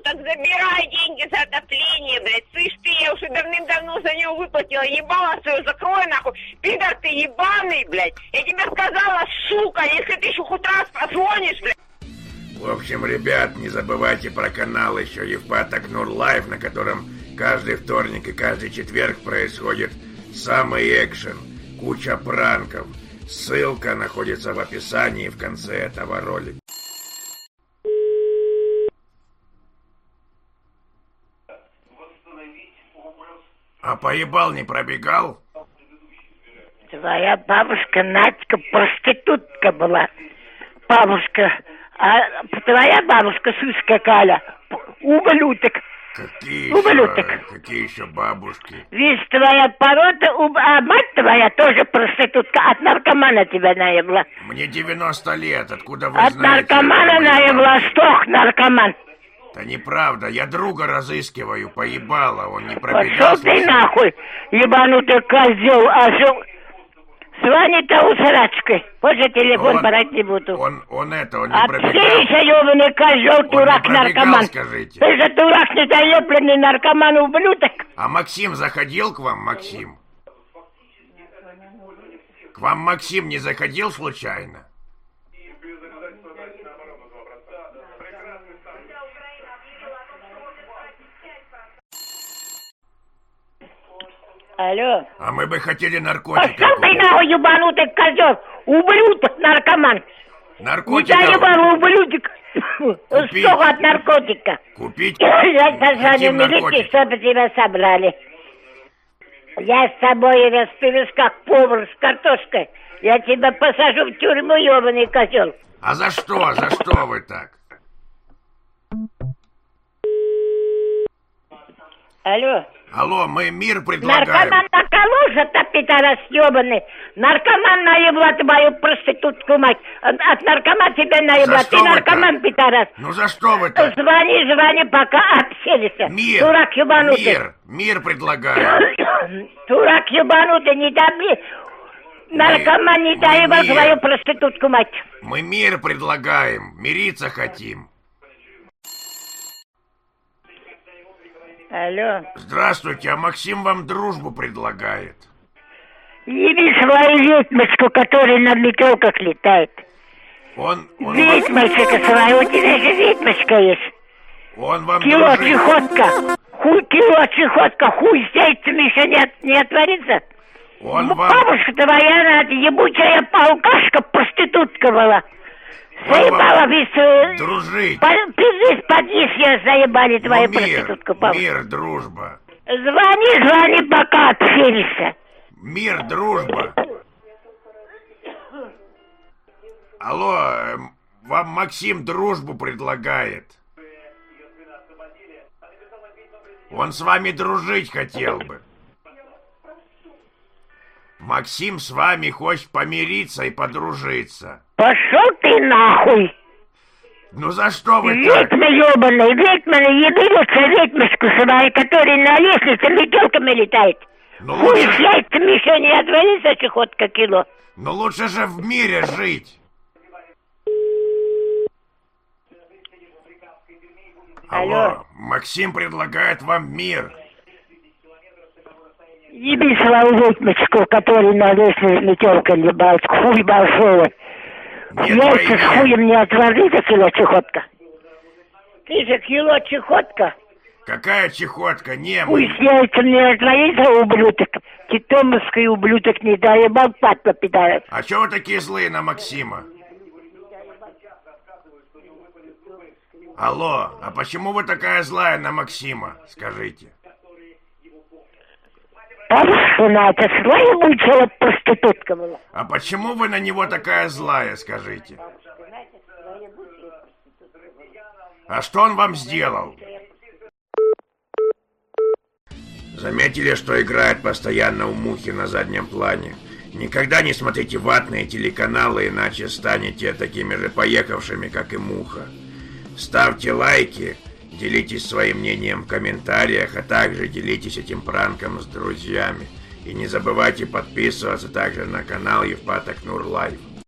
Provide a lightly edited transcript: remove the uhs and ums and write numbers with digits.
так забирай деньги за отопление, блядь. Слышь ты, я уже давным-давно за него выплатила. Ебало свою закрой, нахуй. Пидор ты ебаный, блядь. Я тебе сказала, сука, если ты еще хоть раз позвонишь, блядь. В общем, ребят, не забывайте про канал еще Евпат Акнур Лайв, на котором каждый вторник и каждый четверг происходит самый экшен, куча пранков. Ссылка находится в описании в конце этого ролика. А поебал не пробегал? Твоя бабушка Надька проститутка была. Бабушка, а твоя бабушка Сыска Каля, ублюдок. Какие еще бабушки? Весь твоя порода, а мать твоя тоже проститутка, от наркомана тебя наебла. Мне 90 лет, откуда вы от знаете? От наркомана наебла, стох наркоман. Да неправда, я друга разыскиваю, поебало, он не пробегал. Пошел ты нахуй, ебанутый козел, с Ваней-то усрачкой. Позже телефон брать не буду. Он не пробегал. Отсейся, ебаный козел, дурак, наркоман. Скажите. Ты же дурак, недоебленный наркоман, ублюдок. А Максим заходил к вам, Максим? К вам Максим не заходил случайно? Алло. А мы бы хотели наркотики. Пошел ты нахуй, ебанутый козел, ублюдок, наркоман. Наркотиков? Не ебаный ублюдок. Устал от наркотика. Купить? Я позвоню милиции, чтобы тебя собрали. Я с тобой распилюсь, как повар с картошкой. Я тебя посажу в тюрьму, ебаный козел. А за что? За что вы так? Алло. Алло, мы мир предлагаем. Наркоман накололся-то, пидорас ебаный. Наркоман наебла твою проститутку мать. От наркомана тебя наебла. Ты наркоман, пидорас. Ну за что вы так? Звони, пока обселись. Мир, дурак ебанутый. Мир предлагаем. Дурак ебанутый, не доби. Наркоман не доебал твою проститутку мать. Мы мир предлагаем, мириться хотим. Алло. Здравствуйте, а Максим вам дружбу предлагает. Яви свою ведьмочку, которая на метелках летает. Ведьмочка свою, у тебя же ведьмочка есть. Он вам кило чехотка, хуй с яйцами еще не отворится. Бабушка твоя, ебучая алкашка, проститутка была. Заебала весь... Дружить. Подъезд я заебали твою проститутку, папа. Мир, дружба. Звони, пока общаешься. Мир, дружба. Алло, вам Максим дружбу предлагает. Он с вами дружить хотел бы. Максим с вами хочет помириться и подружиться. Пошел ты нахуй! Ну за что вы так? Ведьма ебаный, ебется ведьмочку свою, которая на лестнице метелками летает. Хуй с яйцами еще не отвалится, чехотка кило. Ну лучше же в мире жить. Алло, Максим предлагает вам мир. Еби свою ведьмочку, которая на лестнице метелкой летает, хуй большой. Яйца с хуем не отвалится, кило чехотка. Ты же кило чехотка. Какая чехотка? Не, хуй с яйцем не отвалится, ублюдок. Титомовский ублюдок не доебал, патла пидорас. А чего вы такие злые на Максима? Алло, а почему вы такая злая на Максима? Скажите. Она это своя мучила проститутка была. А почему вы на него такая злая, скажите? А что он вам сделал? Заметили, что играет постоянно у Мухи на заднем плане? Никогда не смотрите ватные телеканалы, иначе станете такими же поехавшими, как и Муха. Ставьте лайки, делитесь своим мнением в комментариях, а также делитесь этим пранком с друзьями. И не забывайте подписываться также на канал Евпат Акнур Лайв.